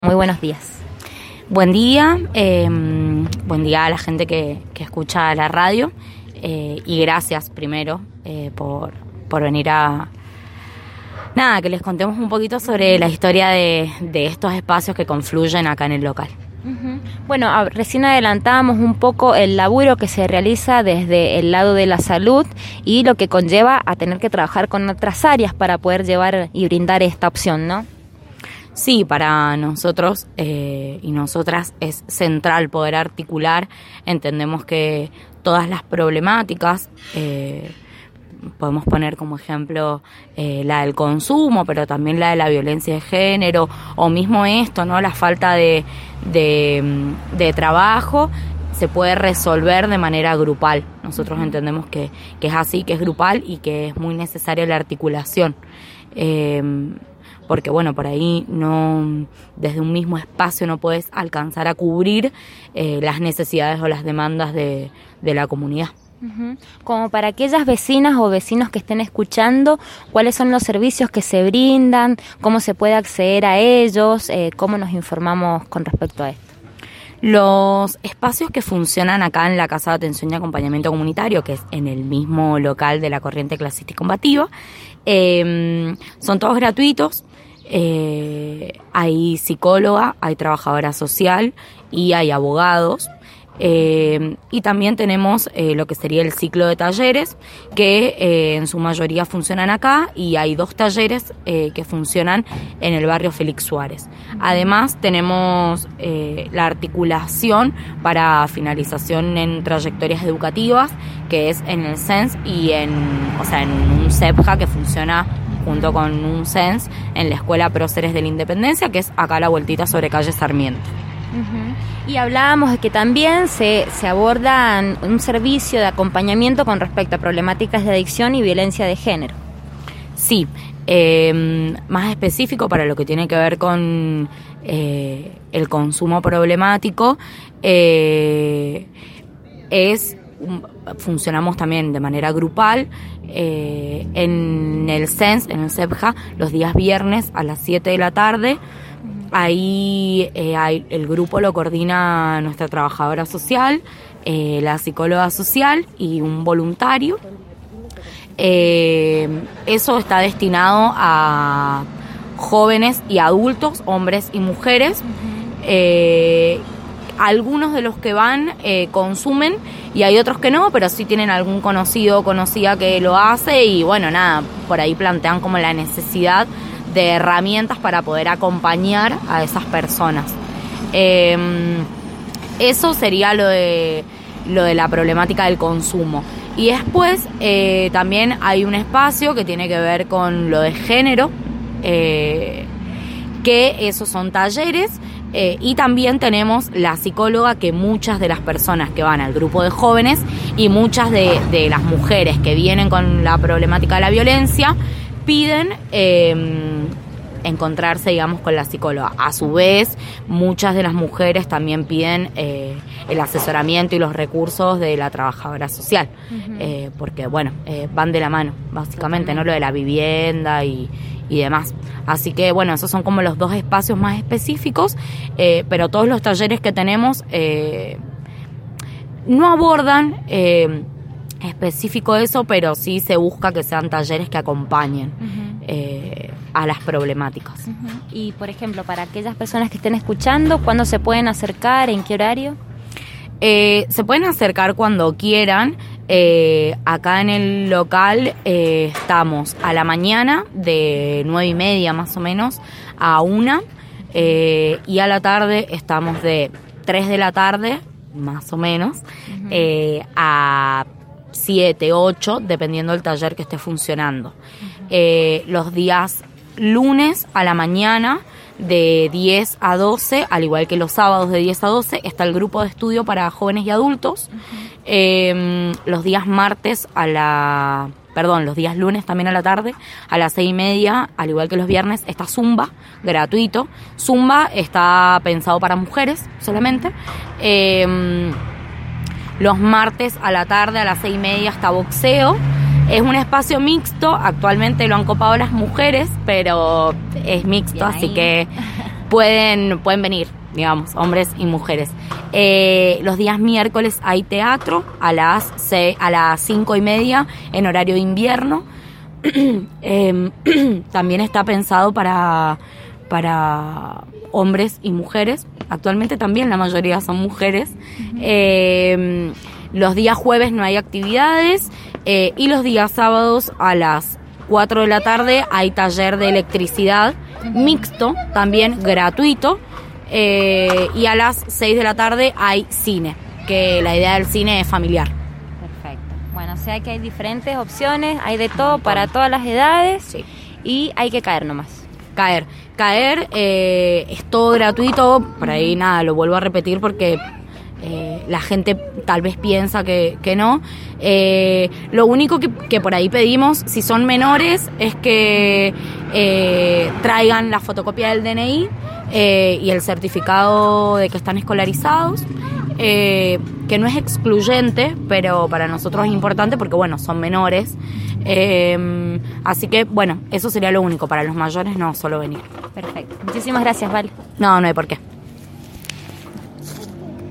Muy buenos días. Buen día a la gente que escucha la radio y gracias primero por venir que les contemos un poquito sobre la historia de estos espacios que confluyen acá en el local. Bueno, recién adelantábamos un poco el laburo que se realiza desde el lado de la salud y lo que conlleva a tener que trabajar con otras áreas para poder llevar y brindar esta opción, ¿no? Sí, para nosotros y nosotras es central poder articular. Entendemos que todas las problemáticas, podemos poner como ejemplo la del consumo, pero también la de la violencia de género, o mismo esto, ¿no? La falta de trabajo se puede resolver de manera grupal. Nosotros entendemos que es así, que es grupal y que es muy necesaria la articulación. Porque bueno, por ahí no, desde un mismo espacio no puedes alcanzar a cubrir las necesidades o las demandas de la comunidad. Como para aquellas vecinas o vecinos que estén escuchando, ¿cuáles son los servicios que se brindan? ¿Cómo se puede acceder a ellos? ¿Cómo nos informamos con respecto a esto? Los espacios que funcionan acá en la Casa de Atención y Acompañamiento Comunitario, que es en el mismo local de la Corriente Clasista y Combativa, son todos gratuitos. Hay psicóloga, hay trabajadora social y hay abogados. Y también tenemos lo que sería el ciclo de talleres que en su mayoría funcionan acá, y hay 2 talleres que funcionan en el barrio Félix Suárez. Además tenemos la articulación para finalización en trayectorias educativas, que es en el CENS y en un CEPJA que funciona junto con un CENS en la Escuela Próceres de la Independencia, que es acá a la vueltita sobre calle Sarmiento. Y hablábamos de que también se aborda un servicio de acompañamiento con respecto a problemáticas de adicción y violencia de género. Sí, más específico para lo que tiene que ver con el consumo problemático, funcionamos también de manera grupal en el CENS, en el CEPJA, los días viernes a las 7 de la tarde. Ahí el grupo lo coordina nuestra trabajadora social, la psicóloga social y un voluntario. Eso está destinado a jóvenes y adultos, hombres y mujeres. Algunos de los que van consumen y hay otros que no, pero sí tienen algún conocido o conocida que lo hace, y bueno, por ahí plantean como la necesidad de herramientas para poder acompañar a esas personas. Eso sería lo de la problemática del consumo. Y después también hay un espacio que tiene que ver con lo de género, que esos son talleres, y también tenemos la psicóloga, que muchas de las personas que van al grupo de jóvenes y muchas de las mujeres que vienen con la problemática de la violencia piden encontrarse, digamos, con la psicóloga. A su vez, muchas de las mujeres también piden el asesoramiento y los recursos de la trabajadora social, porque, bueno, van de la mano, básicamente, ¿no? Lo de la vivienda y demás. Así que, bueno, esos son como los 2 espacios más específicos, pero todos los talleres que tenemos no abordan específico eso, pero sí se busca que sean talleres que acompañen a las problemáticas. Y, por ejemplo, para aquellas personas que estén escuchando, ¿cuándo se pueden acercar? ¿En qué horario? Se pueden acercar cuando quieran. Acá en el local estamos a la mañana de 9:30 más o menos a 1, y a la tarde estamos de 3 de la tarde más o menos a 7, 8, dependiendo del taller que esté funcionando. Los días lunes a la mañana de 10 a 12, al igual que los sábados de 10 a 12, está el grupo de estudio para jóvenes y adultos. Los días los días lunes también a la tarde, a las 6:30, al igual que los viernes, está Zumba, gratuito. Zumba está pensado para mujeres solamente. Los martes a la tarde, a las 6:30, está boxeo. Es un espacio mixto, actualmente lo han copado las mujeres, pero es mixto, así que pueden venir, digamos, hombres y mujeres. Los días miércoles hay teatro a las 5:30 en horario de invierno. También está pensado para hombres y mujeres. Actualmente también la mayoría son mujeres. Los días jueves no hay actividades y los días sábados a las 4 de la tarde hay taller de electricidad mixto, también gratuito, y a las 6 de la tarde hay cine, que la idea del cine es familiar. Perfecto. Bueno, o sea que hay diferentes opciones, hay de todo para todas las edades, sí. Y hay que caer nomás. Caer, es todo gratuito, por ahí nada, lo vuelvo a repetir porque la gente tal vez piensa que no. Lo único que por ahí pedimos, si son menores, es que traigan la fotocopia del DNI y el certificado de que están escolarizados, que no es excluyente, pero para nosotros es importante porque, bueno, son menores. Así que, bueno, eso sería lo único. Para los mayores no, solo venir. Perfecto. Muchísimas gracias, Val. No hay por qué.